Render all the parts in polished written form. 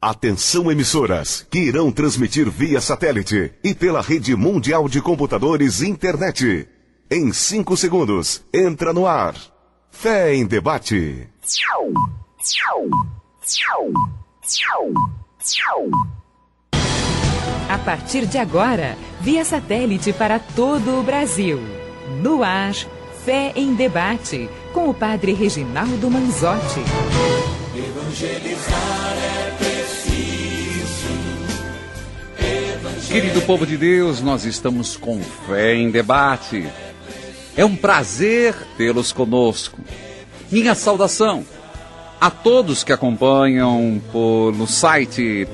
Atenção emissoras, que irão transmitir via satélite e pela rede mundial de computadores internet. Em 5 segundos, entra no ar. Fé em Debate. A partir de agora, via satélite para todo o Brasil. No ar, Fé em Debate, com o padre Reginaldo Manzotti. Evangelizar é preciso. Querido povo de Deus, nós estamos com Fé em Debate. É um prazer tê-los conosco. Minha saudação a todos que acompanham no site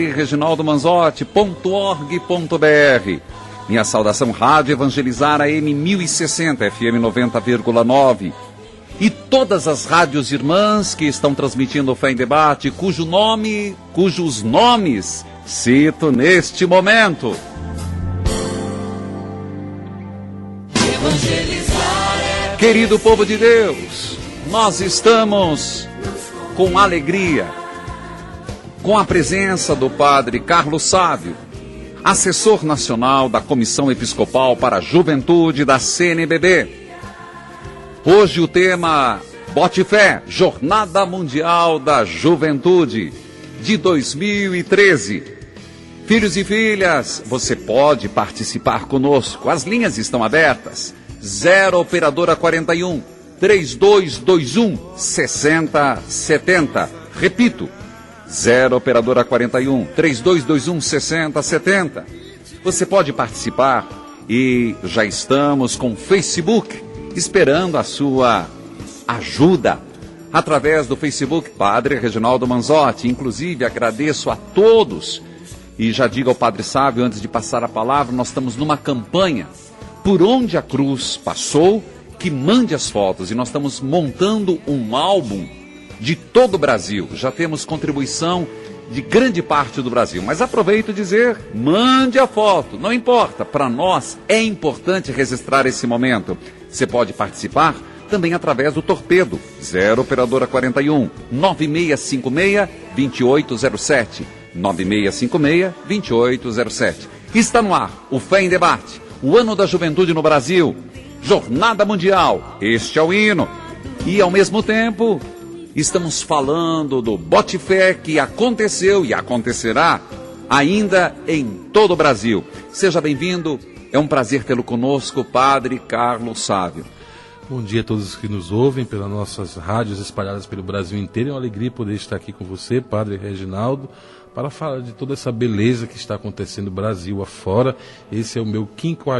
padrereginaldomanzotti.org.br. Minha saudação Rádio Evangelizar AM 1060, FM 90,9. E todas as rádios irmãs que estão transmitindo Fé em Debate, cujos nomes cito neste momento. Querido povo de Deus, nós estamos com alegria, com a presença do Padre Carlos Sávio, assessor nacional da Comissão Episcopal para a Juventude da CNBB. Hoje o tema Bote Fé, Jornada Mundial da Juventude de 2013. Filhos e filhas, você pode participar conosco. As linhas estão abertas. 0 Operadora 41 3221 6070. Repito, 0 Operadora 41 3221 6070. Você pode participar e já estamos com o Facebook esperando a sua ajuda. Através do Facebook Padre Reginaldo Manzotti. Inclusive agradeço a todos e já digo ao Padre Sávio, antes de passar a palavra, nós estamos numa campanha Por Onde a Cruz Passou, que mande as fotos, e nós estamos montando um álbum de todo o Brasil. Já temos contribuição de grande parte do Brasil, mas aproveito dizer, mande a foto, não importa, para nós é importante registrar esse momento. Você pode participar também através do Torpedo, 0 Operadora 41 9656 2807, 9656 2807. Está no ar o Fé em Debate, o ano da juventude no Brasil, Jornada Mundial, este é o hino. E ao mesmo tempo, estamos falando do Bote Fé que aconteceu e acontecerá ainda em todo o Brasil. Seja bem-vindo, é um prazer tê-lo conosco, Padre Carlos Sávio. Bom dia a todos que nos ouvem pelas nossas rádios espalhadas pelo Brasil inteiro. É uma alegria poder estar aqui com você, Padre Reginaldo, para falar de toda essa beleza que está acontecendo no Brasil afora. Esse é o meu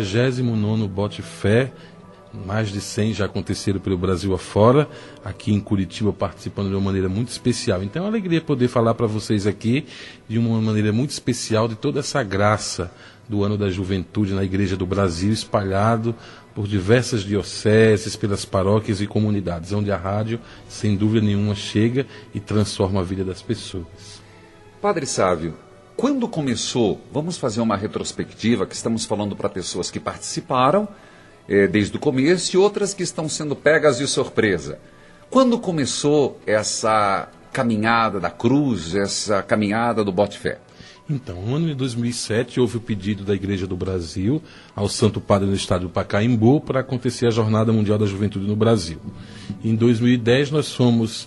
59º Bote Fé. Mais de 100 já aconteceram pelo Brasil afora, aqui em Curitiba participando de uma maneira muito especial. Então é uma alegria poder falar para vocês aqui de uma maneira muito especial de toda essa graça do ano da juventude na Igreja do Brasil, espalhado por diversas dioceses, pelas paróquias e comunidades, onde a rádio, sem dúvida nenhuma, chega e transforma a vida das pessoas. Padre Sávio, quando começou, vamos fazer uma retrospectiva, que estamos falando para pessoas que participaram desde o começo e outras que estão sendo pegas de surpresa. Quando começou essa caminhada da cruz, essa caminhada do Bote Fé? Então, no ano de 2007, houve o pedido da Igreja do Brasil ao Santo Padre do Estado do Pacaembu para acontecer a Jornada Mundial da Juventude no Brasil. Em 2010, nós fomos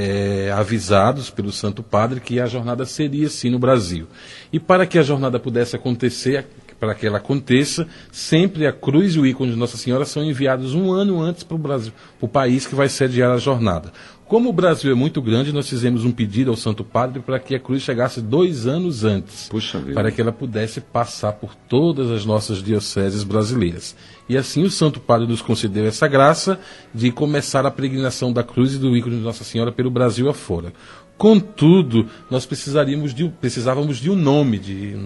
avisados pelo Santo Padre que a jornada seria sim no Brasil. E para que a jornada pudesse acontecer, para que ela aconteça, sempre a cruz e o ícone de Nossa Senhora são enviados um ano antes para o Brasil, para o país que vai sediar a jornada. Como o Brasil é muito grande, nós fizemos um pedido ao Santo Padre para que a cruz chegasse 2 anos antes, para que ela pudesse passar por todas as nossas dioceses brasileiras. E assim o Santo Padre nos concedeu essa graça de começar a peregrinação da cruz e do ícone de Nossa Senhora pelo Brasil afora. Contudo, nós precisávamos de um nome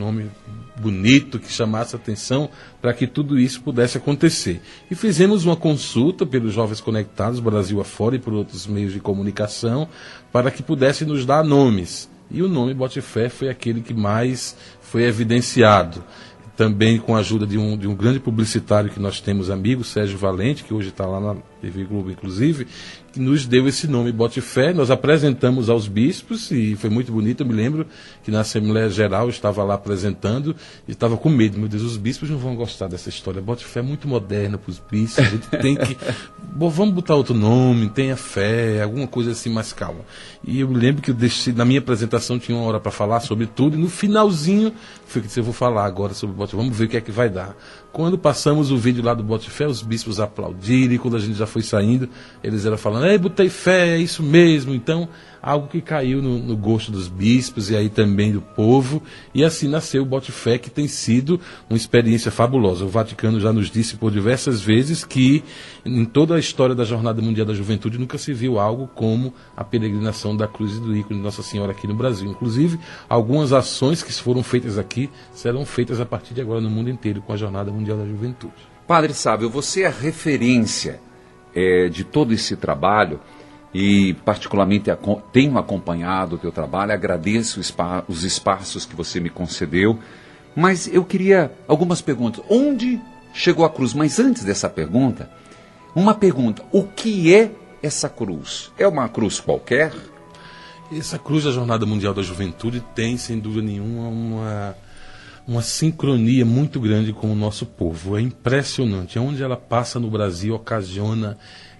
bonito que chamasse a atenção para que tudo isso pudesse acontecer. E fizemos uma consulta pelos Jovens Conectados Brasil afora e por outros meios de comunicação para que pudessem nos dar nomes. E o nome Bote Fé foi aquele que mais foi evidenciado. Também com a ajuda de um grande publicitário que nós temos amigo, Sérgio Valente, que hoje está lá TV Globo inclusive, que nos deu esse nome Bote Fé. Nós apresentamos aos bispos e foi muito bonito. Eu me lembro que na Assembleia Geral eu estava lá apresentando e estava com medo. Meu Deus, os bispos não vão gostar dessa história. Bote Fé é muito moderna para os bispos. A gente tem que... Bom, vamos botar outro nome, tenha fé, alguma coisa assim mais calma. E eu me lembro que na minha apresentação tinha uma hora para falar sobre tudo e no finalzinho foi que eu disse, eu vou falar agora sobre Bote Fé, vamos ver o que é que vai dar. Quando passamos o vídeo lá do Bote Fé, os bispos aplaudiram e quando a gente já foi saindo, eles eram falando, ei, botei fé, é isso mesmo. Então, algo que caiu no gosto dos bispos e aí também do povo, e assim nasceu o Bote Fé, que tem sido uma experiência fabulosa. O Vaticano já nos disse por diversas vezes que em toda a história da Jornada Mundial da Juventude nunca se viu algo como a peregrinação da cruz e do ícone de Nossa Senhora aqui no Brasil. Inclusive, algumas ações que foram feitas aqui serão feitas a partir de agora no mundo inteiro com a Jornada Mundial da Juventude. Padre Sávio, você é a referência de todo esse trabalho e particularmente tenho acompanhado o teu trabalho, agradeço os espaços que você me concedeu, mas eu queria algumas perguntas. Onde chegou a cruz? Mas antes dessa pergunta, uma pergunta, o que é essa cruz? É uma cruz qualquer? Essa cruz da Jornada Mundial da Juventude tem, sem dúvida nenhuma, uma sincronia muito grande com o nosso povo. É impressionante. Onde ela passa no Brasil, ocasiona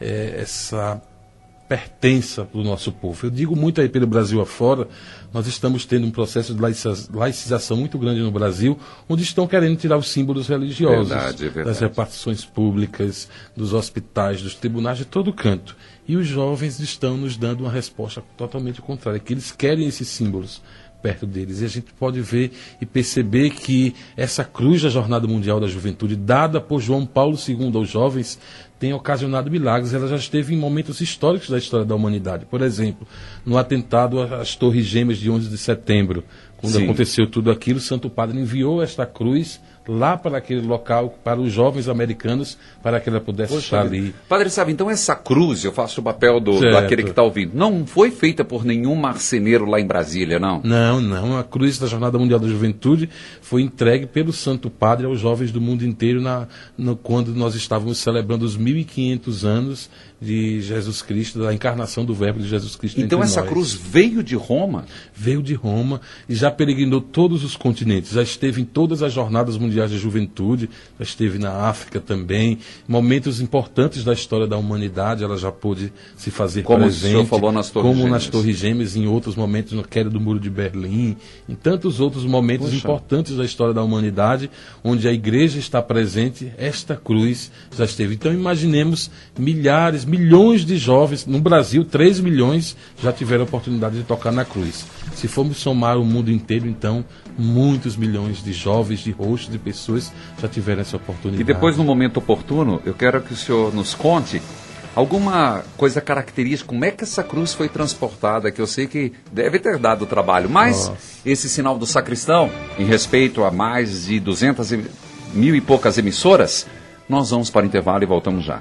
essa pertença do nosso povo. Eu digo muito aí pelo Brasil afora, nós estamos tendo um processo de laicização muito grande no Brasil, onde estão querendo tirar os símbolos religiosos das repartições públicas, dos hospitais, dos tribunais, de todo canto. E os jovens estão nos dando uma resposta totalmente contrária, que eles querem esses símbolos perto deles. E a gente pode ver e perceber que essa cruz da Jornada Mundial da Juventude, dada por João Paulo II aos jovens, tem ocasionado milagres. Ela já esteve em momentos históricos da história da humanidade. Por exemplo, no atentado às Torres Gêmeas de 11 de setembro, quando aconteceu tudo aquilo, o Santo Padre enviou esta cruz lá para aquele local, para os jovens americanos, para que ela pudesse estar ali. Padre, sabe, então essa cruz, eu faço o papel daquele que está ouvindo, não foi feita por nenhum marceneiro lá em Brasília, não? Não, a cruz da Jornada Mundial da Juventude foi entregue pelo Santo Padre aos jovens do mundo inteiro quando nós estávamos celebrando os 1500 anos de Jesus Cristo, da encarnação do Verbo de Jesus Cristo. Então essa cruz veio de Roma? Veio de Roma e já peregrinou todos os continentes, já esteve em todas as jornadas mundiais de juventude, já esteve na África também, momentos importantes da história da humanidade, ela já pôde se fazer como presente. Como o senhor falou nas Torres Gêmeas. Como nas Torres Gêmeas, em outros momentos, na queda do Muro de Berlim, em tantos outros momentos importantes da história da humanidade, onde a igreja está presente, esta cruz já esteve. Então imaginemos milhões de jovens, no Brasil 3 milhões já tiveram a oportunidade de tocar na cruz. Se formos somar o mundo inteiro, então muitos milhões de jovens, de rostos, de pessoas já tiveram essa oportunidade. E depois, no momento oportuno, eu quero que o senhor nos conte alguma coisa característica, como é que essa cruz foi transportada, que eu sei que deve ter dado trabalho, mas esse sinal do sacristão, em respeito a mais de 200 mil e poucas emissoras, nós vamos para o intervalo e voltamos já.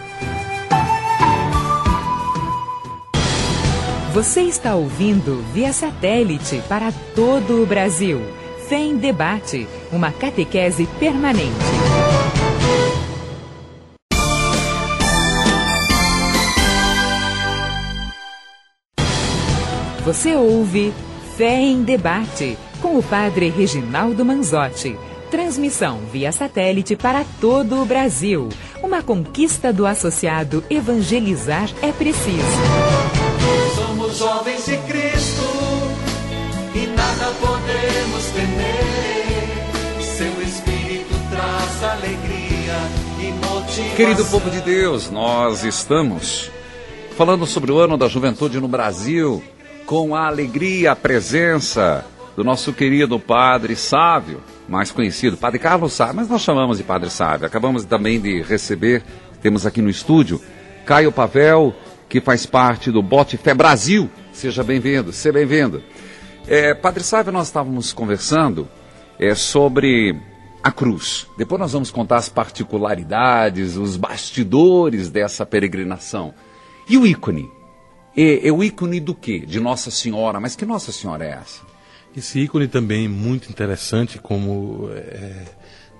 Você está ouvindo via satélite para todo o Brasil. Fé em Debate, uma catequese permanente. Você ouve Fé em Debate, com o padre Reginaldo Manzotti. Transmissão via satélite para todo o Brasil. Uma conquista do associado Evangelizar é Preciso. Somos jovens de Cristo e nada podemos temer. Seu Espírito traz alegria e motivação. Querido povo de Deus, nós estamos falando sobre o ano da juventude no Brasil, com a alegria, a presença do nosso querido Padre Sávio, mais conhecido, Padre Carlos Sávio, mas nós chamamos de Padre Sávio. Acabamos também de receber, temos aqui no estúdio, Caio Pavel, que faz parte do Bote Fé Brasil. Seja bem-vindo, seja bem-vindo. Padre Sávio, nós estávamos conversando sobre a cruz. Depois nós vamos contar as particularidades, os bastidores dessa peregrinação. E o ícone? É o ícone do quê? De Nossa Senhora. Mas que Nossa Senhora é essa? Esse ícone também é muito interessante, como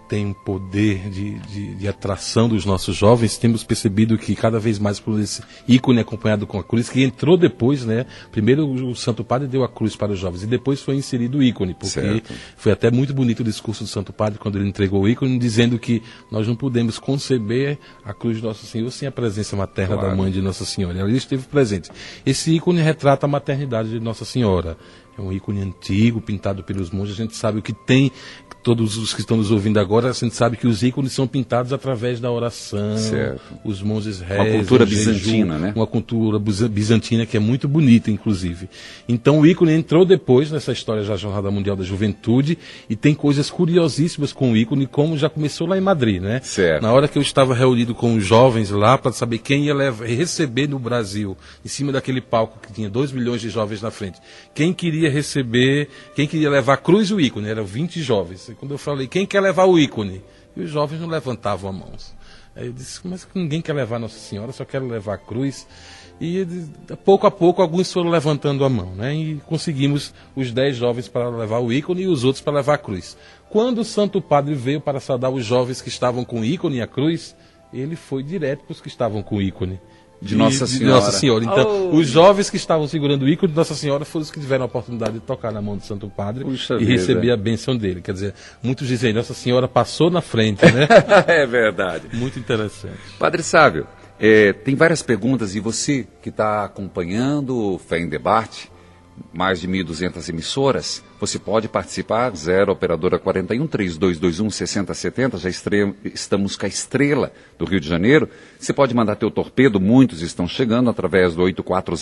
tem um poder de atração dos nossos jovens, temos percebido que cada vez mais por esse ícone acompanhado com a cruz, que entrou depois, né? Primeiro o Santo Padre deu a cruz para os jovens e depois foi inserido o ícone, porque Certo. foi até muito bonito o discurso do Santo Padre quando ele entregou o ícone, dizendo que nós não podemos conceber a cruz de Nossa Senhora sem a presença materna Claro. da mãe de Nossa Senhora. Ela esteve presente. Esse ícone retrata a maternidade de Nossa Senhora. É um ícone antigo, pintado pelos monges. A gente sabe o que tem, todos os que estão nos ouvindo agora, a gente sabe que os ícones são pintados através da oração. Certo. Os monges rezam. Uma cultura jejum, bizantina, né? Uma cultura bizantina que é muito bonita, inclusive. Então o ícone entrou depois nessa história da Jornada Mundial da Juventude e tem coisas curiosíssimas com o ícone, como já começou lá em Madrid, né? Certo. Na hora que eu estava reunido com os jovens lá para saber quem ia receber no Brasil, em cima daquele palco que tinha 2 milhões de jovens na frente, quem queria receber, quem queria levar a cruz e o ícone, eram 20 jovens. E quando eu falei, quem quer levar o ícone? E os jovens não levantavam a mão. Aí eu disse, mas ninguém quer levar Nossa Senhora, só quero levar a cruz. E pouco a pouco alguns foram levantando a mão, né? E conseguimos os 10 jovens para levar o ícone e os outros para levar a cruz. Quando o Santo Padre veio para saudar os jovens que estavam com o ícone e a cruz, ele foi direto para os que estavam com o ícone. De Nossa De Senhora. Nossa Senhora. Então, os jovens que estavam segurando o ícone de Nossa Senhora foram os que tiveram a oportunidade de tocar na mão do Santo Padre Puxa e vida. receber a bênção dele. Quer dizer, muitos dizem, Nossa Senhora passou na frente, né? É verdade. Muito interessante. Padre Sávio, tem várias perguntas e você que está acompanhando o Fé em Debate, mais de 1.200 emissoras, você pode participar, 0 Operadora 41 3221 6070, já estamos com a Estrela do Rio de Janeiro. Você pode mandar teu torpedo, muitos estão chegando através do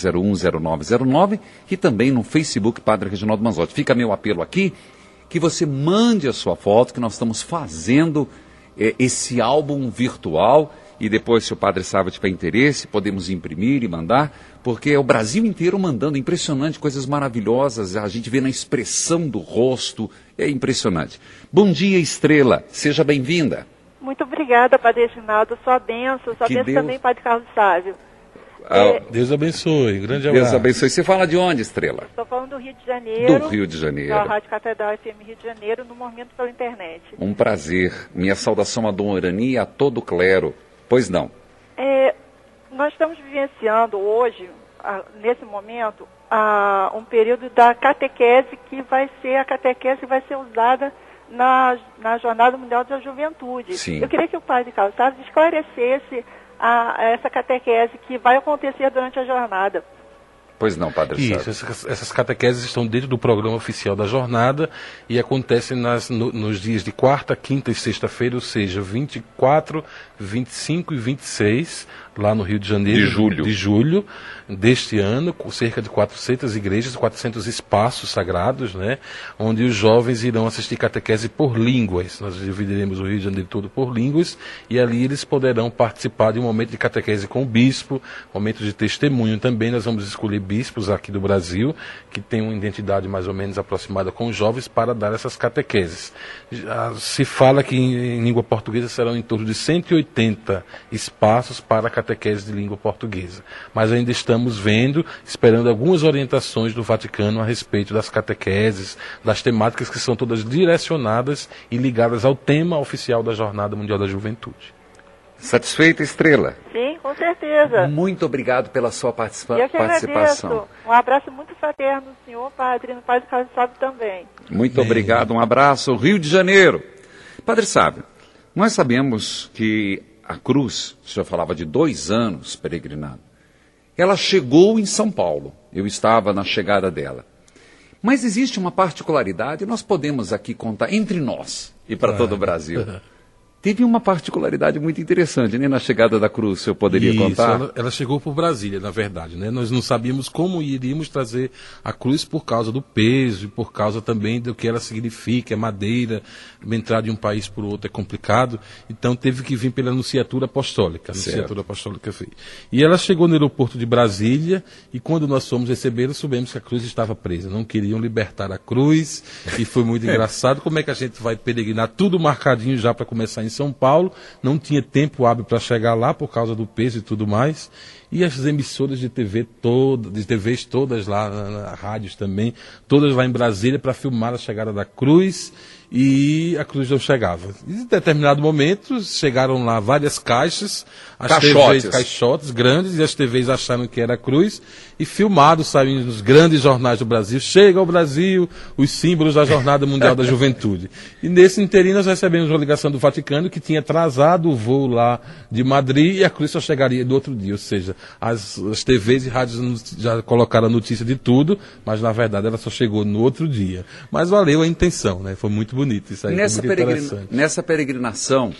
84010909 e também no Facebook Padre Reginaldo Manzotti. Fica meu apelo aqui, que você mande a sua foto, que nós estamos fazendo esse álbum virtual. E depois, se o Padre Sávio tiver interesse, podemos imprimir e mandar, porque é o Brasil inteiro mandando, impressionante, coisas maravilhosas, a gente vê na expressão do rosto, é impressionante. Bom dia, Estrela, seja bem-vinda. Muito obrigada, Padre Reginaldo, sua bênção também, Padre Carlos Sávio. Deus abençoe, grande abraço. Deus abençoe. Você fala de onde, Estrela? Estou falando do Rio de Janeiro. Do Rio de Janeiro. Da Rádio Catedral FM Rio de Janeiro, no momento pela internet. Um prazer. Minha saudação a Dom Irani e a todo o clero. Pois não. Nós estamos vivenciando hoje, nesse momento, um período da catequese que vai ser usada na Jornada Mundial da Juventude. Sim. Eu queria que o Padre Carlos Sávio esclarecesse essa catequese que vai acontecer durante a jornada. Pois não, Padre Sávio. Isso, essas catequeses estão dentro do programa oficial da jornada e acontecem nos dias de quarta, quinta e sexta-feira, ou seja, 24, 25 e 26, lá no Rio de Janeiro. De julho deste ano, com cerca de 400 igrejas, 400 espaços sagrados, né? Onde os jovens irão assistir catequese por línguas. Nós dividiremos o Rio de Janeiro todo por línguas e ali eles poderão participar de um momento de catequese com o bispo, momento de testemunho também. Nós vamos escolher bispos aqui do Brasil, que têm uma identidade mais ou menos aproximada com os jovens para dar essas catequeses. Se fala que em língua portuguesa serão em torno de 180 espaços para a catequese de língua portuguesa. Mas ainda estamos vendo, esperando algumas orientações do Vaticano a respeito das catequeses, das temáticas que são todas direcionadas e ligadas ao tema oficial da Jornada Mundial da Juventude. Satisfeita, Estrela? Sim, com certeza. Muito obrigado pela sua Eu que participação. agradeço. Um abraço muito fraterno do senhor, Padre, no Padre Carlos Sávio também. Muito obrigado, um abraço. Rio de Janeiro. Padre Sávio, nós sabemos que a cruz, o senhor falava de 2 anos peregrinando, ela chegou em São Paulo. Eu estava na chegada dela. Mas existe uma particularidade, nós podemos aqui contar entre nós e para todo o Brasil. Teve uma particularidade muito interessante, né? Na chegada da cruz, eu poderia contar? Ela chegou por Brasília, na verdade, né? Nós não sabíamos como iríamos trazer a cruz por causa do peso e por causa também do que ela significa, madeira, entrar de um país por outro é complicado, então teve que vir pela Anunciatura Apostólica. A Anunciatura Apostólica veio. E ela chegou no aeroporto de Brasília e quando nós fomos recebê-la, soubemos que a cruz estava presa. Não queriam libertar a cruz e foi muito engraçado. Como é que a gente vai peregrinar? Tudo marcadinho já para começar em São Paulo, não tinha tempo hábil para chegar lá por causa do peso e tudo mais, e as emissoras de TVs todas lá, rádios também, todas lá em Brasília para filmar a chegada da cruz, e a cruz não chegava. Em determinado momento, chegaram lá várias caixas, caixotes grandes, e as TVs acharam que era a cruz, e filmado, saiu nos grandes jornais do Brasil, chega ao Brasil os símbolos da Jornada Mundial da Juventude. E nesse inteirinho nós recebemos uma ligação do Vaticano que tinha atrasado o voo lá de Madrid, e a cruz só chegaria no outro dia, ou seja, as TVs e rádios já colocaram a notícia de tudo, mas na verdade ela só chegou no outro dia. Mas valeu a intenção, né? Foi muito bonito isso aí. Nessa peregrinação,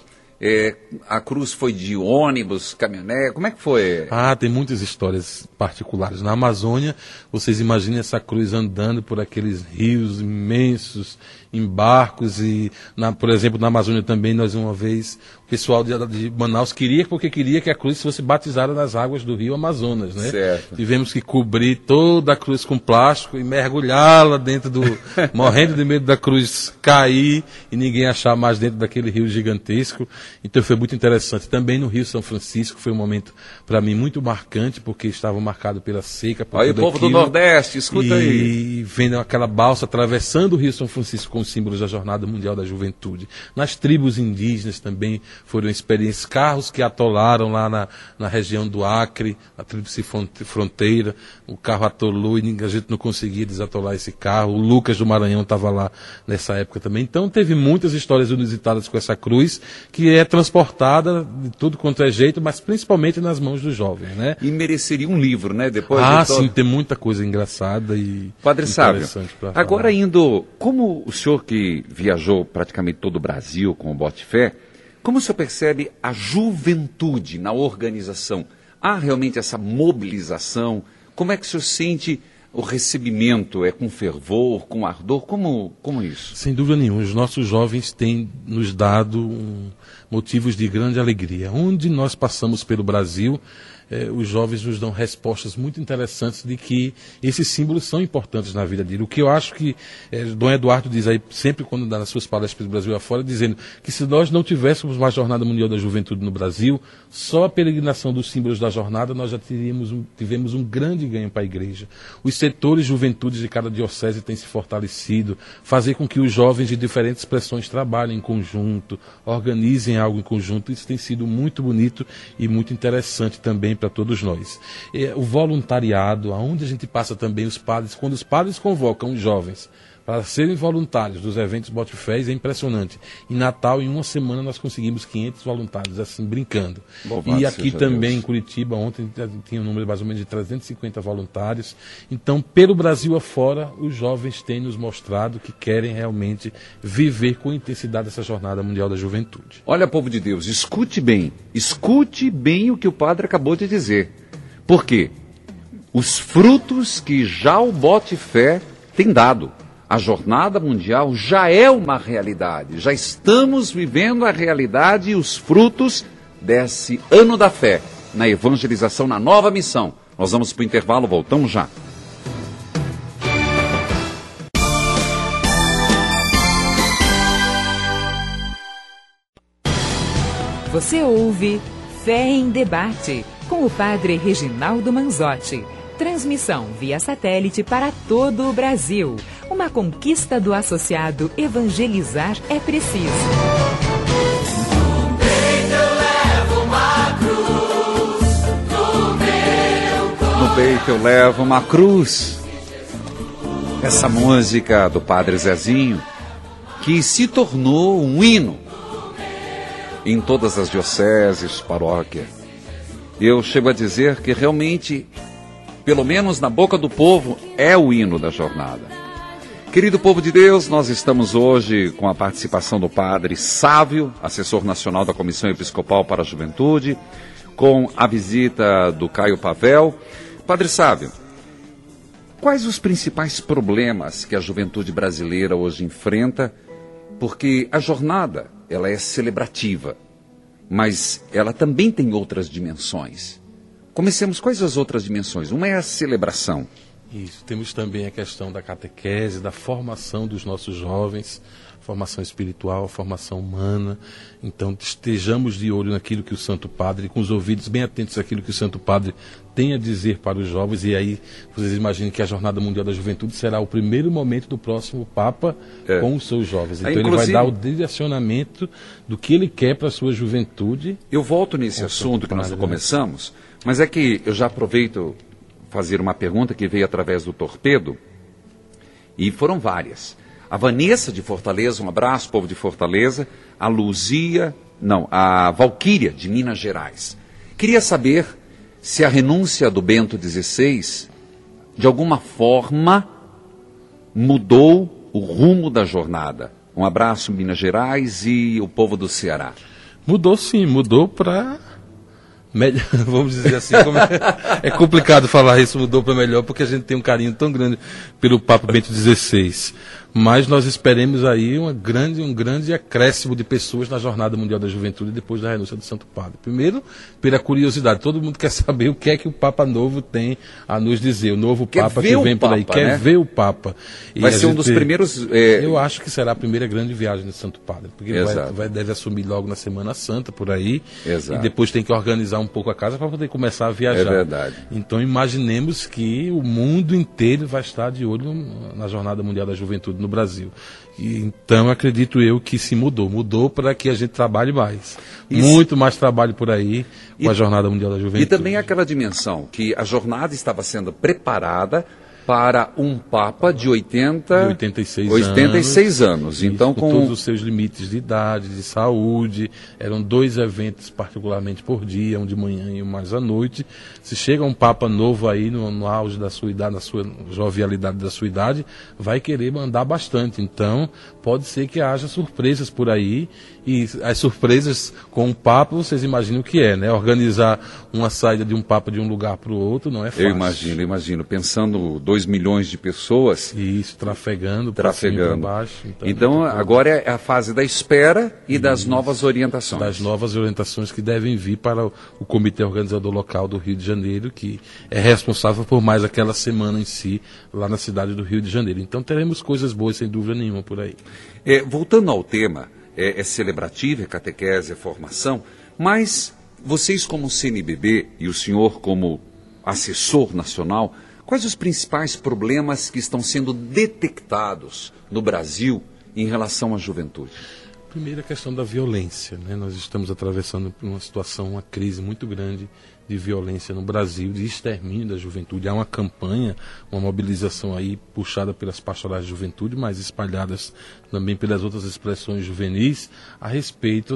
a cruz foi de ônibus, caminhonete, como é que foi? Tem muitas histórias particulares. Na Amazônia, vocês imaginem essa cruz andando por aqueles rios imensos, em barcos, e, por exemplo, na Amazônia também, nós uma vez, o pessoal de Manaus queria que a cruz fosse batizada nas águas do rio Amazonas, né? Certo. Tivemos que cobrir toda a cruz com plástico e mergulhá-la dentro morrendo de medo da cruz cair e ninguém achar mais dentro daquele rio gigantesco. Então foi muito interessante. Também no Rio São Francisco foi um momento, para mim, muito marcante, porque estava marcado pela seca. Aí o povo do Nordeste, escuta aí. E vendo aquela balsa atravessando o Rio São Francisco com os símbolos da Jornada Mundial da Juventude. Nas tribos indígenas também foram experiências, carros que atolaram lá na região do Acre, na tríplice fronteira, o carro atolou e a gente não conseguia desatolar esse carro. O Lucas do Maranhão estava lá nessa época também. Então teve muitas histórias inusitadas com essa cruz, que é transportada de tudo quanto é jeito, mas principalmente nas mãos dos jovens, né? E mereceria um livro, né? Depois sim, tem muita coisa engraçada e Padre Sábio, interessante. agora indo, como o senhor que viajou praticamente todo o Brasil com o Bote-Fé, como o senhor percebe a juventude na organização? Há realmente essa mobilização? Como é que o senhor sente o recebimento? É com fervor, com ardor? Como isso? Sem dúvida nenhuma, os nossos jovens têm nos dado motivos de grande alegria. Onde nós passamos pelo Brasil, os jovens nos dão respostas muito interessantes de que esses símbolos são importantes na vida dele. O que eu acho que Dom Eduardo diz aí, sempre quando dá nas suas palestras do Brasil afora, dizendo que se nós não tivéssemos uma Jornada Mundial da Juventude no Brasil, só a peregrinação dos símbolos da jornada nós já tivemos um grande ganho para a igreja. Os setores juventudes de cada diocese têm se fortalecido, fazer com que os jovens de diferentes expressões trabalhem em conjunto, organizem algo em conjunto. Isso tem sido muito bonito e muito interessante também para todos nós. O voluntariado, aonde a gente passa também os padres, quando os padres convocam os jovens para serem voluntários dos eventos Bote-Fé, é impressionante. Em Natal, em uma semana, nós conseguimos 500 voluntários, assim, brincando. Louvado e aqui também, Deus. em Curitiba, ontem tinha um número mais ou menos de 350 voluntários. Então, pelo Brasil afora, os jovens têm nos mostrado que querem realmente viver com intensidade essa Jornada Mundial da Juventude. Olha, povo de Deus, escute bem o que o padre acabou de dizer. Por quê? Os frutos que já o Bote-Fé tem dado. A Jornada Mundial já é uma realidade, já estamos vivendo a realidade e os frutos desse ano da fé, na evangelização, na nova missão. Nós vamos para o intervalo, voltamos já. Você ouve Fé em Debate, com o padre Reginaldo Manzotti. Transmissão via satélite para todo o Brasil. Uma conquista do associado Evangelizar é Preciso. No peito eu levo uma cruz. Essa música do Padre Zezinho, que se tornou um hino em todas as dioceses, paróquias. Eu chego a dizer que realmente, pelo menos na boca do povo, é o hino da jornada. Querido povo de Deus, nós estamos hoje com a participação do Padre Sávio, assessor nacional da Comissão Episcopal para a Juventude, com a visita do Caio Pavel. Padre Sávio, quais os principais problemas que a juventude brasileira hoje enfrenta? Porque a jornada, ela é celebrativa, mas ela também tem outras dimensões. Comecemos, quais as outras dimensões? Uma é a celebração, Isso, temos também a questão da catequese, da formação dos nossos jovens, formação espiritual, formação humana. Então estejamos de olho naquilo que o Santo Padre, com os ouvidos bem atentos àquilo que o Santo Padre tem a dizer para os jovens. E aí vocês imaginem que a Jornada Mundial da Juventude será o primeiro momento do próximo Papa com os seus jovens. Então ele vai dar o direcionamento do que ele quer para a sua juventude. Eu volto nesse assunto que nós começamos, mas é que eu já aproveito fazer uma pergunta que veio através do Torpedo, e foram várias. A Vanessa de Fortaleza, um abraço, povo de Fortaleza. A Valquíria de Minas Gerais. Queria saber se a renúncia do Bento XVI, de alguma forma, mudou o rumo da jornada. Um abraço, Minas Gerais e o povo do Ceará. Mudou sim, mudou para... Vamos dizer assim, é complicado falar isso, mudou para melhor, porque a gente tem um carinho tão grande pelo Papa Bento XVI. Mas nós esperemos aí um grande acréscimo de pessoas na Jornada Mundial da Juventude depois da renúncia do Santo Padre. Primeiro, pela curiosidade, todo mundo quer saber o que é que o Papa novo tem a nos dizer, o novo Papa que vem por aí, quer ver o Papa. Vai ser um dos primeiros... Eu acho que será a primeira grande viagem do Santo Padre, porque ele deve assumir logo na Semana Santa, por aí, e depois tem que organizar um pouco a casa para poder começar a viajar. É verdade. Então imaginemos que o mundo inteiro vai estar de olho na Jornada Mundial da Juventude no Brasil. Então acredito eu que se mudou para que a gente trabalhe mais. Muito mais trabalho por aí com a Jornada Mundial da Juventude. E também aquela dimensão que a jornada estava sendo preparada para um Papa de 86 anos. Então, com todos os seus limites de idade, de saúde, eram 2 eventos particularmente por dia, um de manhã e um mais à noite. Se chega um Papa novo aí no auge da sua idade, na sua jovialidade da sua idade, vai querer mandar bastante. Então, pode ser que haja surpresas por aí, e as surpresas com o Papa, vocês imaginam o que é, né? Organizar uma saída de um Papa de um lugar para o outro não é fácil. Eu imagino. Pensando 2 milhões de pessoas. Isso, trafegando. Para baixo. Então agora é a fase da espera e das novas orientações. Das novas orientações que devem vir para o Comitê Organizador Local do Rio de Janeiro, que é responsável por mais aquela semana em si, lá na cidade do Rio de Janeiro. Então teremos coisas boas, sem dúvida nenhuma, por aí. Voltando ao tema, é celebrativo, é catequese, é formação, mas vocês como CNBB e o senhor como assessor nacional, quais os principais problemas que estão sendo detectados no Brasil em relação à juventude? Primeiro, a questão da violência, né? Nós estamos atravessando por uma situação, uma crise muito grande de violência no Brasil, de extermínio da juventude. Há uma campanha, uma mobilização aí puxada pelas pastorais de juventude, mas espalhadas também pelas outras expressões juvenis, a respeito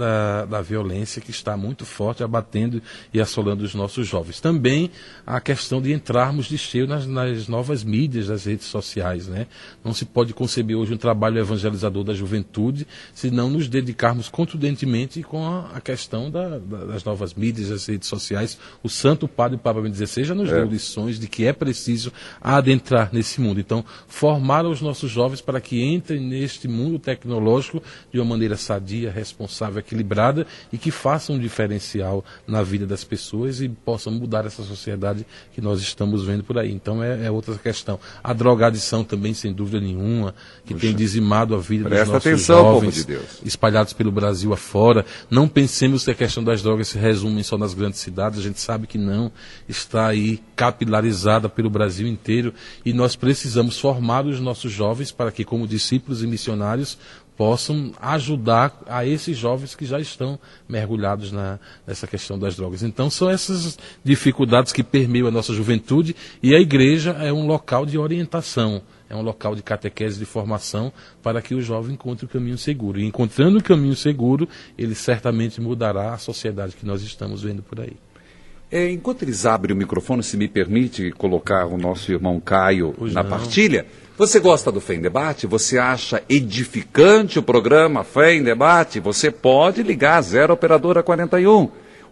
da violência que está muito forte, abatendo e assolando os nossos jovens. Também a questão de entrarmos de cheio nas novas mídias, das redes sociais, né? Não se pode conceber hoje um trabalho evangelizador da juventude se não nos dedicarmos contundentemente com a questão das novas mídias, das redes sociais. O Santo Padre, o Papa Bento XVI, já nos deu lições de que é preciso adentrar nesse mundo. Então, formar os nossos jovens para que entrem neste mundo tecnológico de uma maneira sadia, responsável, equilibrada, e que façam um diferencial na vida das pessoas e possam mudar essa sociedade que nós estamos vendo por aí. Então, é outra questão. A drogadição também, sem dúvida nenhuma, que tem dizimado a vida dos nossos jovens, povo de Deus, espalhados pelo Brasil afora. Não pensemos que a questão das drogas se resume só nas grandes cidades. A gente sabe que não, está aí capilarizada pelo Brasil inteiro, e nós precisamos formar os nossos jovens para que, como discípulos e missionários, possam ajudar a esses jovens que já estão mergulhados nessa questão das drogas. Então são essas dificuldades que permeiam a nossa juventude, e a igreja é um local de orientação, é um local de catequese, de formação, para que o jovem encontre o caminho seguro. E encontrando o caminho seguro, ele certamente mudará a sociedade que nós estamos vendo por aí. Enquanto eles abrem o microfone, se me permite colocar o nosso irmão Caio na partilha, você gosta do Fé em Debate? Você acha edificante o programa Fé em Debate? Você pode ligar 0 Operadora 41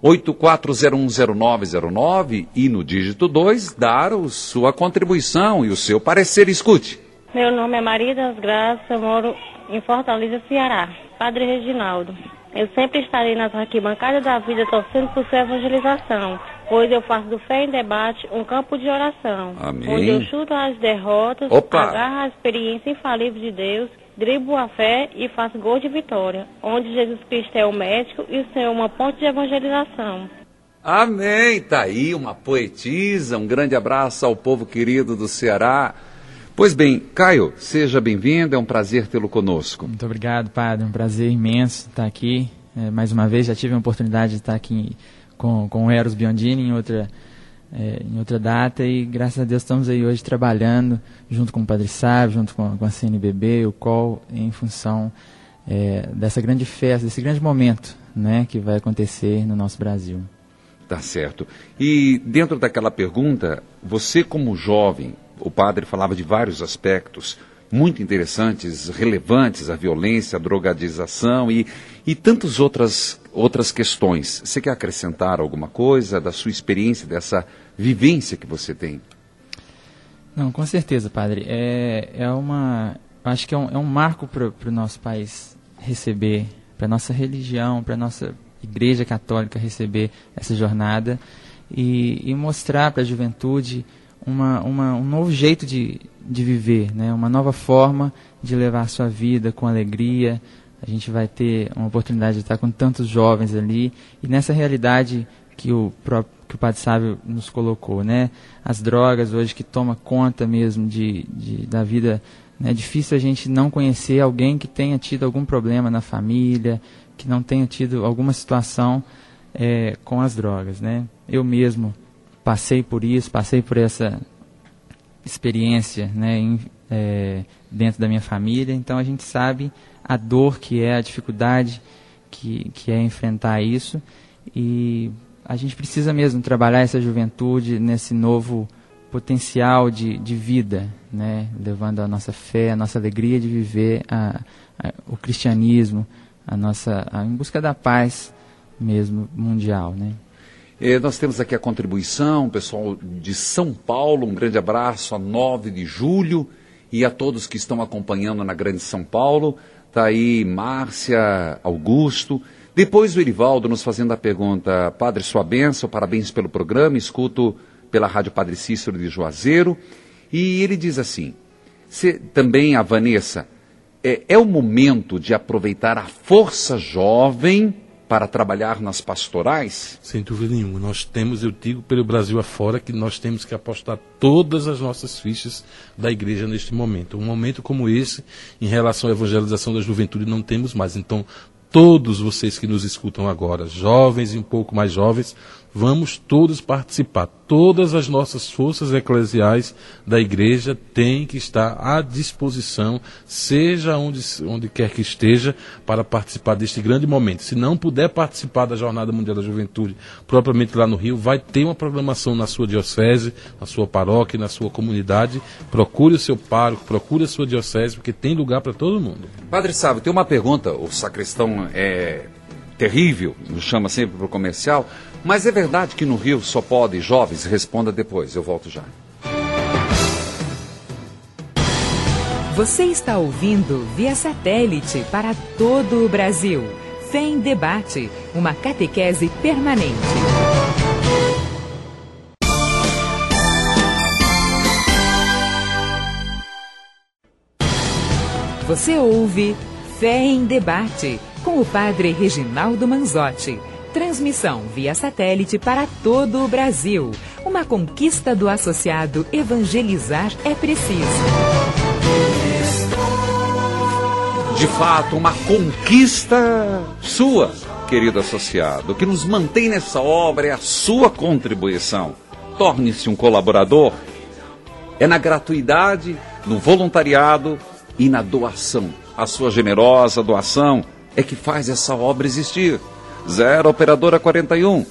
84010909 e no dígito 2 dar sua contribuição e o seu parecer. Escute. Meu nome é Maria das Graças, eu moro em Fortaleza, Ceará. Padre Reginaldo, eu sempre estarei nas arquibancadas da vida torcendo por sua evangelização. pois eu faço do Fé em Debate um campo de oração. Amém. Onde eu chuto as derrotas, agarro a experiência infalível de Deus, driblo a fé e faço gol de vitória. Onde Jesus Cristo é o médico e o Senhor uma ponte de evangelização. Amém. Tá aí uma poetisa. Um grande abraço ao povo querido do Ceará. Pois bem, Caio, seja bem-vindo, é um prazer tê-lo conosco. Muito obrigado, padre, um prazer imenso estar aqui. Mais uma vez, já tive a oportunidade de estar aqui com o Eros Biondini em outra data e graças a Deus estamos aí hoje trabalhando junto com o Padre Sábio, junto com a CNBB, o COL, em função dessa grande festa, desse grande momento, né, que vai acontecer no nosso Brasil. Tá certo. E dentro daquela pergunta, você como jovem, o padre falava de vários aspectos muito interessantes, relevantes, a violência, a drogadização e tantas outras questões. Você quer acrescentar alguma coisa da sua experiência, dessa vivência que você tem? Não, com certeza, padre. Acho que é um marco para o nosso país receber, para a nossa religião, para a nossa Igreja Católica receber essa jornada e mostrar para a juventude um novo jeito de viver, né? Uma nova forma de levar a sua vida com alegria. A gente vai ter uma oportunidade de estar com tantos jovens ali e nessa realidade que o Padre Sábio nos colocou, né? As drogas hoje que tomam conta mesmo da vida, né? É difícil a gente não conhecer alguém que tenha tido algum problema na família, que não tenha tido alguma situação com as drogas, né? Eu mesmo passei por isso, passei por essa experiência, né, dentro da minha família, então a gente sabe a dor que é, a dificuldade que é enfrentar isso e a gente precisa mesmo trabalhar essa juventude nesse novo potencial de vida, né, levando a nossa fé, a nossa alegria de viver o cristianismo, em busca da paz mesmo mundial, né? Nós temos aqui a contribuição, pessoal de São Paulo, um grande abraço a 9 de julho e a todos que estão acompanhando na Grande São Paulo. Está aí Márcia, Augusto. Depois o Erivaldo nos fazendo a pergunta, Padre, sua bênção, parabéns pelo programa, escuto pela Rádio Padre Cícero de Juazeiro. E ele diz assim, também a Vanessa, é o momento de aproveitar a força jovem para trabalhar nas pastorais? Sem dúvida nenhuma. Nós temos, eu digo pelo Brasil afora, que nós temos que apostar todas as nossas fichas da igreja neste momento. Um momento como esse, em relação à evangelização da juventude, não temos mais. Então, todos vocês que nos escutam agora, jovens e um pouco mais jovens, vamos todos participar. Todas as nossas forças eclesiais da igreja têm que estar à disposição, seja onde quer que esteja, para participar deste grande momento. Se não puder participar da Jornada Mundial da Juventude, propriamente lá no Rio, vai ter uma programação na sua diocese, na sua paróquia, na sua comunidade. Procure o seu pároco, procure a sua diocese, porque tem lugar para todo mundo. Padre Sábio, tem uma pergunta, o sacristão é terrível, nos chama sempre para o comercial, mas é verdade que no Rio só pode jovens? Responda depois, eu volto já. Você está ouvindo via satélite para todo o Brasil. Fé em Debate, uma catequese permanente. Você ouve Fé em Debate, com o Padre Reginaldo Manzotti. Transmissão via satélite para todo o Brasil. Uma conquista do associado Evangelizar é Preciso. De fato, uma conquista sua, querido associado. O que nos mantém nessa obra é a sua contribuição. Torne-se um colaborador. É na gratuidade, no voluntariado e na doação. A sua generosa doação é que faz essa obra existir. 0 Operadora 41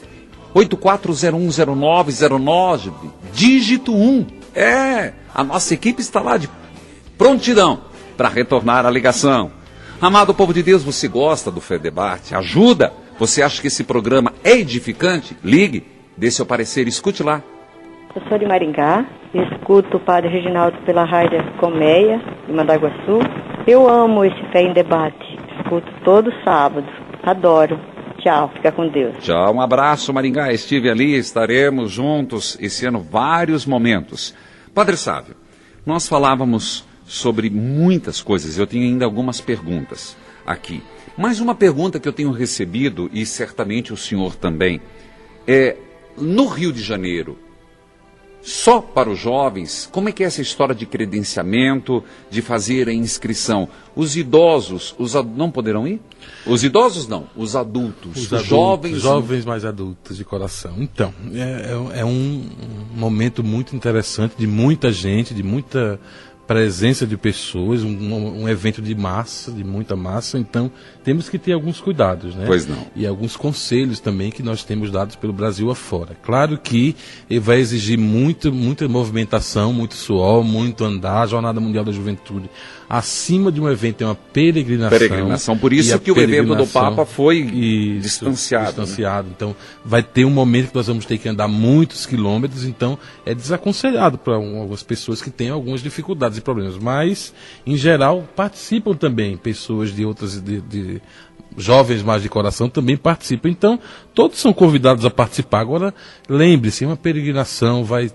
84010909 dígito 1. A nossa equipe está lá de prontidão para retornar a ligação. Amado povo de Deus, você gosta do Fé Debate? Ajuda? Você acha que esse programa é edificante? Ligue, dê seu parecer, escute lá. Eu sou de Maringá, escuto o Padre Reginaldo pela Rádio Colmeia, de Mandaguaçu. Eu amo esse Fé em Debate, escuto todo sábado, adoro. Tchau, fica com Deus. Tchau, um abraço, Maringá. Estive ali, estaremos juntos esse ano, vários momentos. Padre Sávio, nós falávamos sobre muitas coisas, eu tenho ainda algumas perguntas aqui. Mas uma pergunta que eu tenho recebido, e certamente o senhor também, é, no Rio de Janeiro, só para os jovens, como é que é essa história de credenciamento, de fazer a inscrição? Os idosos, não poderão ir? Os idosos não, os adultos, os jovens... Jovens mais adultos de coração. Então, é um momento muito interessante, de muita gente, de muita presença de pessoas, um evento de massa, de muita massa, então temos que ter alguns cuidados, né? Pois não. E alguns conselhos também que nós temos dados pelo Brasil afora. Claro que vai exigir muita movimentação, muito suor, muito andar. A Jornada Mundial da Juventude, acima de um evento, é uma peregrinação. Por isso que o evento do Papa foi distanciado. Né? Então, vai ter um momento que nós vamos ter que andar muitos quilômetros, então é desaconselhado para algumas pessoas que têm algumas dificuldades e problemas. Mas, em geral, participam também pessoas de outras... de jovens mais de coração também participam. Então, todos são convidados a participar. Agora, lembre-se, é uma peregrinação, vai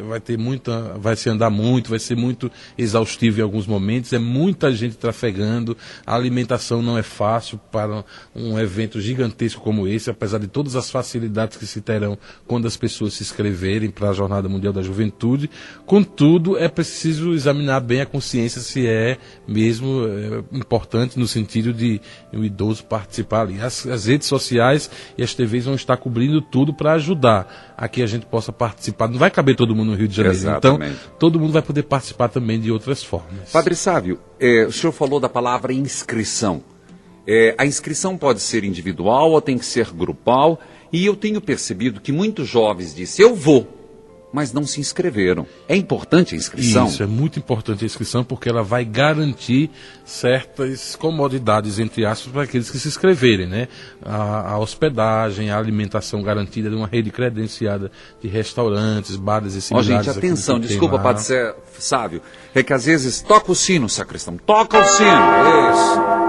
se andar muito, vai ser muito exaustivo em alguns momentos, é muita gente trafegando, a alimentação não é fácil para um evento gigantesco como esse, apesar de todas as facilidades que se terão quando as pessoas se inscreverem para a Jornada Mundial da Juventude. Contudo, é preciso examinar bem a consciência se é mesmo importante no sentido de o idoso participar ali. As redes sociais e as TVs vão estar cobrindo tudo para ajudar a que a gente possa participar. Não vai caber todo mundo no Rio de Janeiro. Exatamente. Então todo mundo vai poder participar também de outras formas. Padre Sávio, o senhor falou da palavra inscrição. A inscrição pode ser individual ou tem que ser grupal, e eu tenho percebido que muitos jovens dizem, eu vou, mas não se inscreveram. É importante a inscrição? Isso, é muito importante a inscrição, porque ela vai garantir certas comodidades, entre aspas, para aqueles que se inscreverem, né? A hospedagem, a alimentação garantida de uma rede credenciada de restaurantes, bares e similares. Gente, atenção, desculpa, Padre Sávio, é que às vezes toca o sino, sacristão, toca o sino, isso.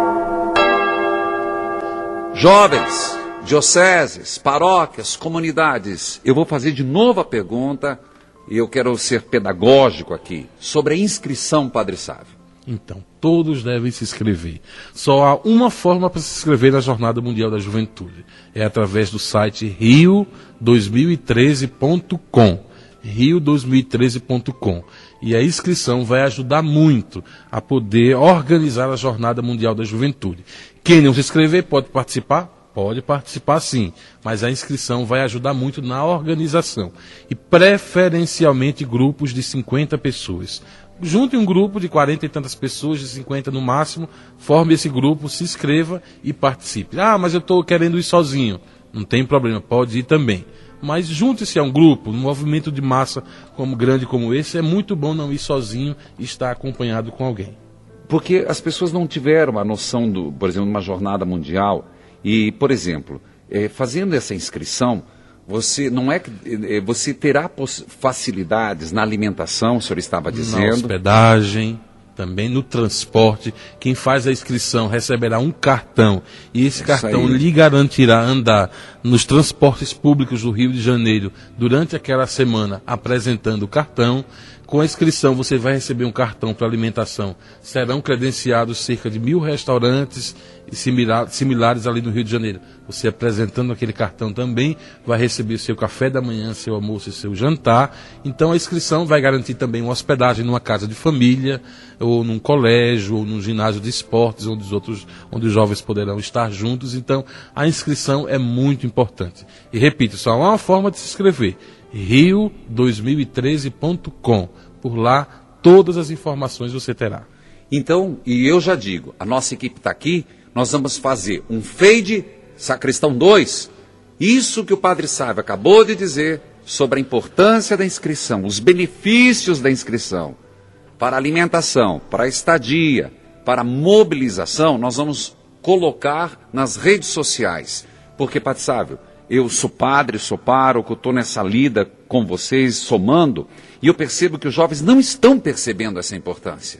Jovens, dioceses, paróquias, comunidades, eu vou fazer de novo a pergunta, e eu quero ser pedagógico aqui, sobre a inscrição, Padre Sávio. Então, todos devem se inscrever. Só há uma forma para se inscrever na Jornada Mundial da Juventude. É através do site rio2013.com. rio2013.com. E a inscrição vai ajudar muito a poder organizar a Jornada Mundial da Juventude. Quem não se inscrever pode participar? Pode participar sim, mas a inscrição vai ajudar muito na organização. E preferencialmente grupos de 50 pessoas. Junte um grupo de 40 e tantas pessoas, de 50 no máximo, forme esse grupo, se inscreva e participe. Ah, mas eu estou querendo ir sozinho. Não tem problema, pode ir também. Mas junte-se a um grupo, um movimento de massa grande como esse, é muito bom não ir sozinho e estar acompanhado com alguém. Porque as pessoas não tiveram a noção, por exemplo, de uma jornada mundial. E, por exemplo, fazendo essa inscrição, você terá facilidades na alimentação, o senhor estava dizendo. Na hospedagem, também no transporte. Quem faz a inscrição receberá um cartão, e esse cartão lhe garantirá andar nos transportes públicos do Rio de Janeiro durante aquela semana, apresentando o cartão. Com a inscrição você vai receber um cartão para alimentação. Serão credenciados cerca de 1.000 restaurantes similares ali no Rio de Janeiro. Você apresentando aquele cartão também vai receber seu café da manhã, seu almoço e seu jantar. Então a inscrição vai garantir também uma hospedagem numa casa de família, ou num colégio, ou num ginásio de esportes, onde os jovens poderão estar juntos. Então a inscrição é muito importante. E repito, só há uma forma de se inscrever. rio2013.com. Por lá, todas as informações você terá. Então, e eu já digo, a nossa equipe está aqui, nós vamos fazer um fade Sacristão 2. Isso que o Padre Sávio acabou de dizer sobre a importância da inscrição, os benefícios da inscrição, para a alimentação, para a estadia, para a mobilização, nós vamos colocar nas redes sociais. Porque, Padre Sávio, eu sou padre, sou pároco, estou nessa lida com vocês, somando, e eu percebo que os jovens não estão percebendo essa importância.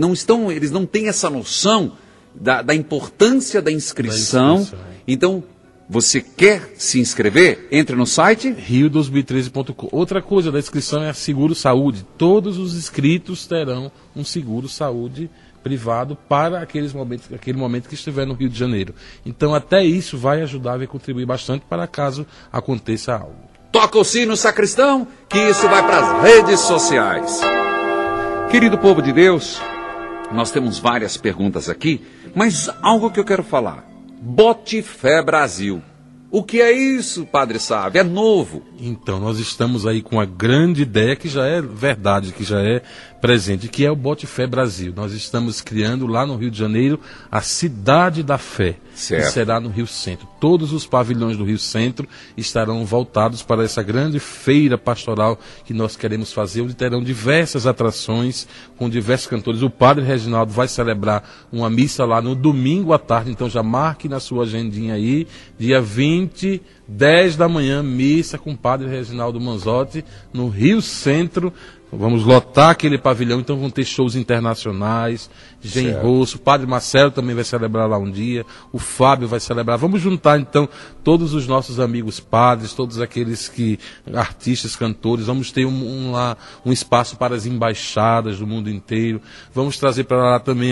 Eles não têm essa noção da importância da inscrição. Então, Você quer se inscrever? Entre no site rio2013.com. Outra coisa da inscrição é a Seguro Saúde. Todos os inscritos terão um seguro saúde privado para aquele momento que estiver no Rio de Janeiro. Então até isso vai ajudar, vai contribuir bastante para caso aconteça algo. Toca o sino, sacristão, que isso vai para as redes sociais. Querido povo de Deus, nós temos várias perguntas aqui, mas algo que eu quero falar. Bote Fé Brasil. O que é isso, Padre Sávio? É novo. Então, nós estamos aí com uma grande ideia que já é verdade, que já é presente, que é o Bote Fé Brasil. Nós estamos criando lá no Rio de Janeiro a Cidade da Fé, certo, que será no Rio Centro. Todos os pavilhões do Rio Centro estarão voltados para essa grande feira pastoral que nós queremos fazer, onde terão diversas atrações com diversos cantores. O Padre Reginaldo vai celebrar uma missa lá no domingo à tarde, então já marque na sua agendinha aí, dia 20, 10 da manhã, missa com o Padre Reginaldo Manzotti no Rio Centro. Vamos lotar aquele pavilhão, então vão ter shows internacionais, Genrosso, o Padre Marcelo também vai celebrar lá um dia, o Fábio vai celebrar. Vamos juntar então todos os nossos amigos padres, todos aqueles artistas, cantores. Vamos ter um espaço para as embaixadas do mundo inteiro. Vamos trazer para lá também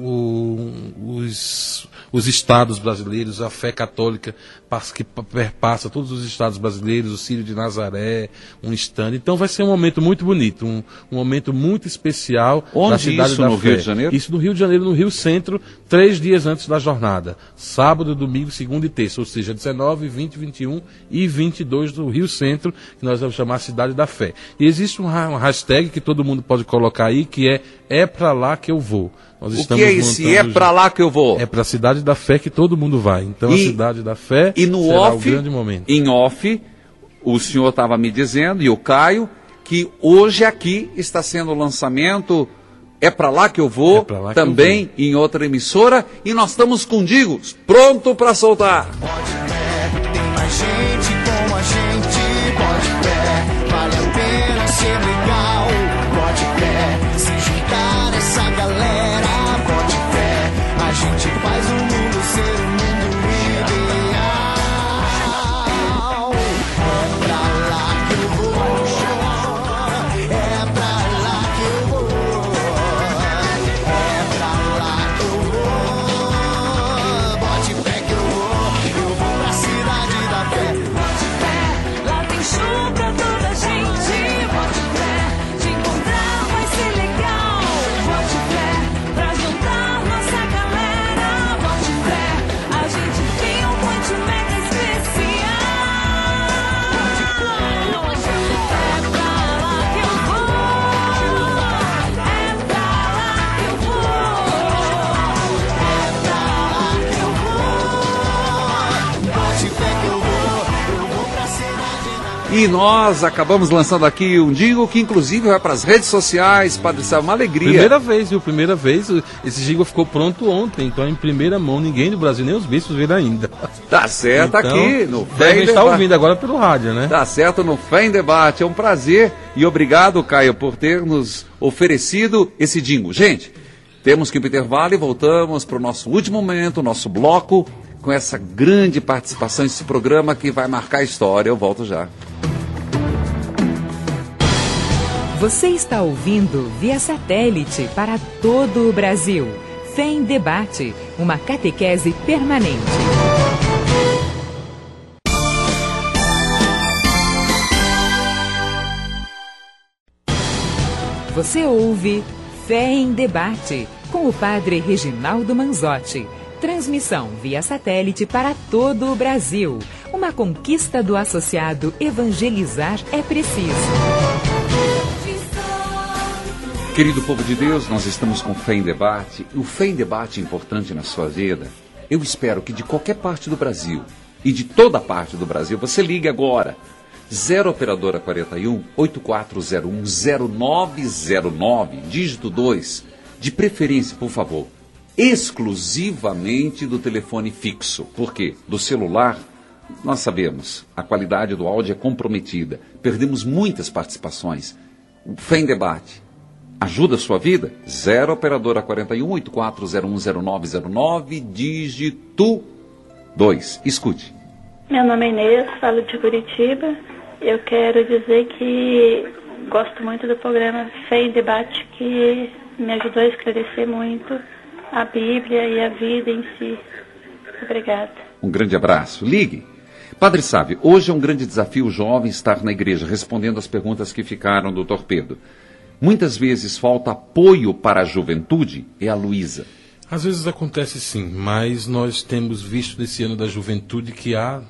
os estados brasileiros, a fé católica que perpassa todos os estados brasileiros, o Círio de Nazaré, um stand. Então vai ser um momento muito bonito, um momento muito especial. Onde da Cidade isso, da no Fé. Rio de Janeiro? Isso no Rio de Janeiro, no Rio Centro, 3 dias antes da jornada. Sábado, domingo, segunda e terça, ou seja, 19, 20, 21 e 22 do Rio Centro, que nós vamos chamar Cidade da Fé. E existe uma hashtag que todo mundo pode colocar aí, que é pra lá que eu vou. Nós o que é esse é pra lá que eu vou? É pra Cidade da Fé que todo mundo vai. Então a Cidade da Fé será o grande momento. Em off, o senhor estava me dizendo, e o Caio, que hoje aqui está sendo o lançamento É Pra Lá Que Eu Vou, também em outra emissora, e nós estamos com Digos, pronto para soltar. Pode pé, tem mais gente como a gente, pode pé, vale a pena ser legal, pode pé, se juntar essa galera, pode pé, a gente faz o mundo ser um mundo ideal. É pra lá que eu vou, é pra lá que eu vou, é pra lá que eu vou, bote pé que eu vou pra Cidade da Fé. Bote pé, lá tem show pra toda a gente. Bote pé, te encontrar vai ser legal. Bote pé, pra juntar nossa galera. Bote pé, a gente tem um monte mega especial. É pra lá que eu vou, é pra lá que eu vou, é pra lá que eu vou. Bote pé que eu vou pra Cidade da Fé. E nós acabamos lançando aqui um jingle que inclusive vai para as redes sociais, Padre Sávio, uma alegria. Primeira vez, viu? Primeira vez. Esse jingle ficou pronto ontem, então em primeira mão, ninguém do Brasil, nem os bispos viram ainda. Tá certo, Então, aqui no Fé devem em estar Debate. ouvindo agora pelo rádio, né? Tá certo, no Fé em Debate. É um prazer e obrigado, Caio, por ter nos oferecido esse jingle. Gente, temos que ir para o intervalo e voltamos para o nosso último momento, nosso bloco, com essa grande participação nesse programa que vai marcar a história. Eu volto já. Você está ouvindo via satélite para todo o Brasil. Fé em Debate, uma catequese permanente. Você ouve Fé em Debate, com o Padre Reginaldo Manzotti. Transmissão via satélite para todo o Brasil. Uma conquista do associado Evangelizar é Preciso. Querido povo de Deus, nós estamos com Fé em Debate. O Fé em Debate é importante na sua vida. Eu espero que de qualquer parte do Brasil e de toda parte do Brasil, você ligue agora. 0 Operadora 41 8401 0909, dígito 2. De preferência, por favor, exclusivamente do telefone fixo. Por quê? Do celular, nós sabemos, a qualidade do áudio é comprometida. Perdemos muitas participações. O Fé em Debate ajuda a sua vida? 0 Operadora 41 8401 0909, dígito 2. Escute. Meu nome é Inês, falo de Curitiba. Eu quero dizer que gosto muito do programa Fé em Debate, que me ajudou a esclarecer muito a Bíblia e a vida em si. Obrigada. Um grande abraço. Ligue. Padre Sávio, hoje é um grande desafio o jovem estar na igreja, respondendo as perguntas que ficaram do Torpedo. Muitas vezes falta apoio para a juventude. É a Luísa. Às vezes acontece sim, mas nós temos visto nesse ano da juventude que há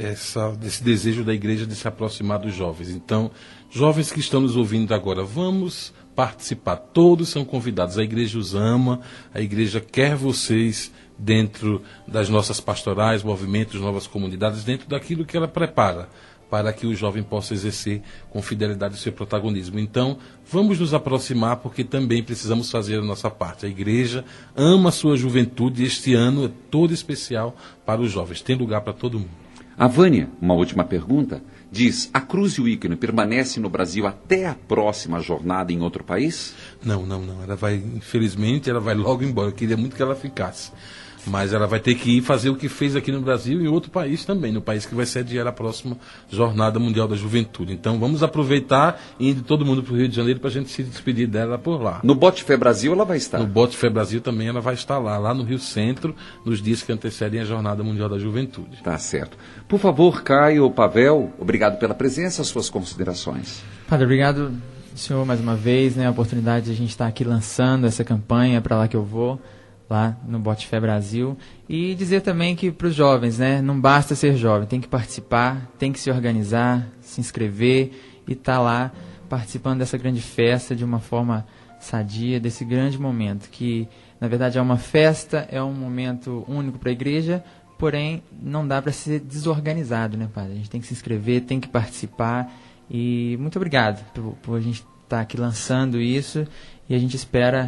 esse desejo da igreja de se aproximar dos jovens. Então, jovens que estão nos ouvindo agora, vamos participar. Todos são convidados. A igreja os ama, a igreja quer vocês dentro das nossas pastorais, movimentos, novas comunidades, dentro daquilo que ela prepara para que o jovem possa exercer com fidelidade o seu protagonismo. Então, vamos nos aproximar, porque também precisamos fazer a nossa parte. A igreja ama a sua juventude e este ano é todo especial para os jovens. Tem lugar para todo mundo. A Vânia, uma última pergunta, diz: a cruz e o ícone permanecem no Brasil até a próxima jornada em outro país? Não. Ela vai, infelizmente, ela vai logo embora. Eu queria muito que ela ficasse. Mas ela vai ter que ir fazer o que fez aqui no Brasil e em outro país também, no país que vai sediar a próxima Jornada Mundial da Juventude. Então vamos aproveitar e ir todo mundo para o Rio de Janeiro para a gente se despedir dela por lá. No Bote Fé Brasil ela vai estar? No Bote Fé Brasil também ela vai estar lá no Rio Centro, nos dias que antecedem a Jornada Mundial da Juventude. Tá certo. Por favor, Caio Pavel, obrigado pela presença, suas considerações. Padre, obrigado, senhor, mais uma vez, a oportunidade de a gente estar aqui lançando essa campanha Pra Lá Que Eu Vou, lá no Bote Fé Brasil, e dizer também que para os jovens, não basta ser jovem, tem que participar, tem que se organizar, se inscrever e estar lá participando dessa grande festa de uma forma sadia, desse grande momento, que na verdade é uma festa, é um momento único para a igreja, porém não dá para ser desorganizado, Padre? A gente tem que se inscrever, tem que participar, e muito obrigado por a gente estar aqui lançando isso, e a gente espera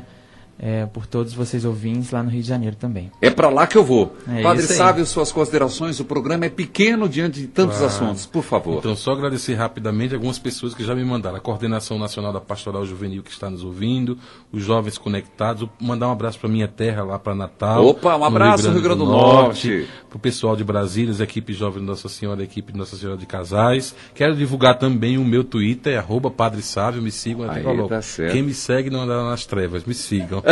por todos vocês ouvintes lá no Rio de Janeiro também. É para lá que eu vou. Padre Sávio, suas considerações, o programa é pequeno diante de tantos assuntos, por favor. Então, só agradecer rapidamente algumas pessoas que já me mandaram. A Coordenação Nacional da Pastoral Juvenil que está nos ouvindo, os jovens conectados, mandar um abraço para minha terra, lá para Natal. Opa, um abraço no Rio Grande do Norte. Para o pessoal de Brasília, a equipe Jovem de Nossa Senhora, a equipe de Nossa Senhora de Casais. Quero divulgar também o meu Twitter, @Padre Sávio, me sigam. Tá certo. Quem me segue não andará nas trevas, me sigam.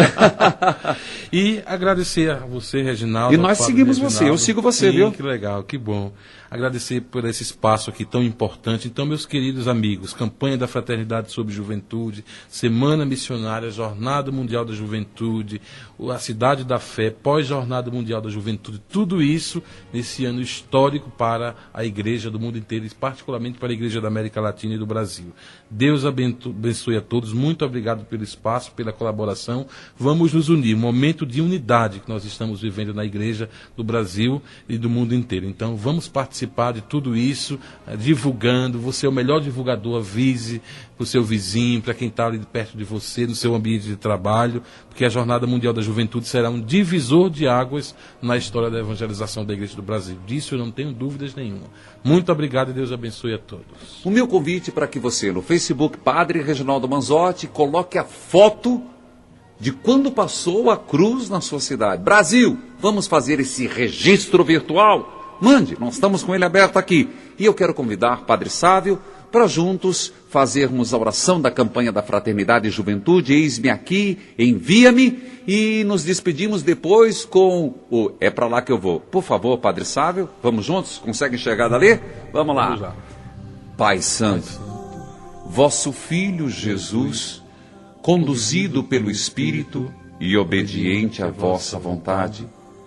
E agradecer a você, Reginaldo. E nós seguimos você, eu sigo você, sim, viu? Que legal, que bom. Agradecer por esse espaço aqui tão importante. Então, meus queridos amigos, campanha da Fraternidade sobre Juventude, Semana Missionária, Jornada Mundial da Juventude, a Cidade da Fé, pós-Jornada Mundial da Juventude, tudo isso nesse ano histórico para a igreja do mundo inteiro, e particularmente para a igreja da América Latina e do Brasil. Deus abençoe a todos, muito obrigado pelo espaço, pela colaboração. Vamos nos unir, um momento de unidade que nós estamos vivendo na igreja do Brasil e do mundo inteiro. Então, vamos participar de tudo isso, divulgando. Você é o melhor divulgador, avise para o seu vizinho, para quem está ali perto de você, no seu ambiente de trabalho, porque a Jornada Mundial da Juventude será um divisor de águas na história da evangelização da Igreja do Brasil. Disso eu não tenho dúvidas nenhuma. Muito obrigado e Deus abençoe a todos. O meu convite para que você, no Facebook Padre Reginaldo Manzotti, coloque a foto de quando passou a cruz na sua cidade. Brasil, vamos fazer esse registro virtual? Mande, nós estamos com ele aberto aqui. E eu quero convidar Padre Sávio para juntos fazermos a oração da campanha da Fraternidade e Juventude, Eis-me aqui, envia-me, e nos despedimos depois com o É Pra Lá Que Eu Vou. Por favor, Padre Sávio, vamos juntos? Consegue enxergar dali? Vamos lá. Pai Santo, vosso Filho Jesus, conduzido pelo Espírito e obediente à vossa vontade,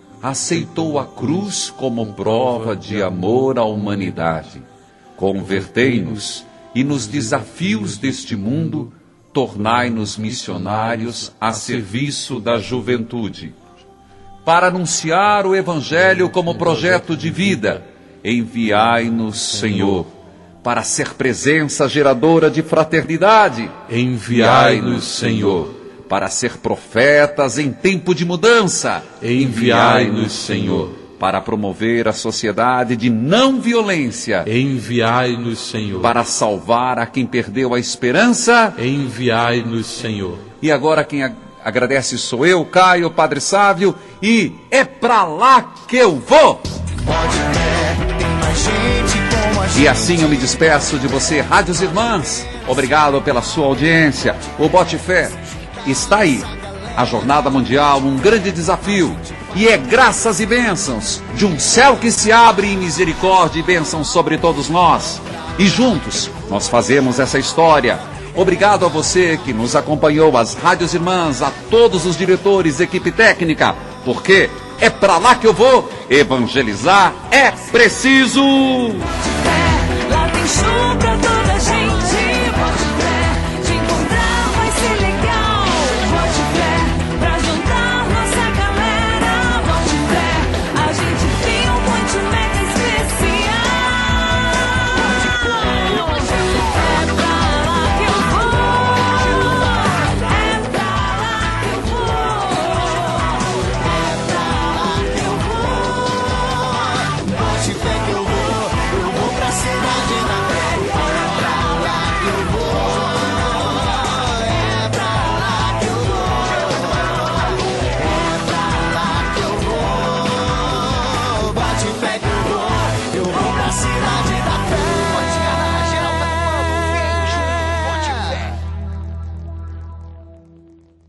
aceitou a cruz como prova de amor à humanidade. Convertei-nos e nos desafios deste mundo, tornai-nos missionários a serviço da juventude. Para anunciar o Evangelho como projeto de vida, enviai-nos, Senhor. Para ser presença geradora de fraternidade, enviai-nos, Senhor. Para ser profetas em tempo de mudança, enviai-nos, Senhor. Para promover a sociedade de não violência, enviai-nos, Senhor. Para salvar a quem perdeu a esperança, enviai-nos, Senhor. E agora quem agradece sou eu, Caio, Padre Sávio, e é pra lá que eu vou! Pode crer, tem mais gente E assim eu me despeço de você, Rádios Irmãs. Obrigado pela sua audiência. O Bote Fé está aí. A Jornada Mundial, um grande desafio. E é graças e bênçãos de um céu que se abre em misericórdia e bênçãos sobre todos nós. E juntos nós fazemos essa história. Obrigado a você que nos acompanhou, às Rádios Irmãs, a todos os diretores, equipe técnica, porque é pra lá que eu vou. Evangelizar é preciso. Lá tem show pra todo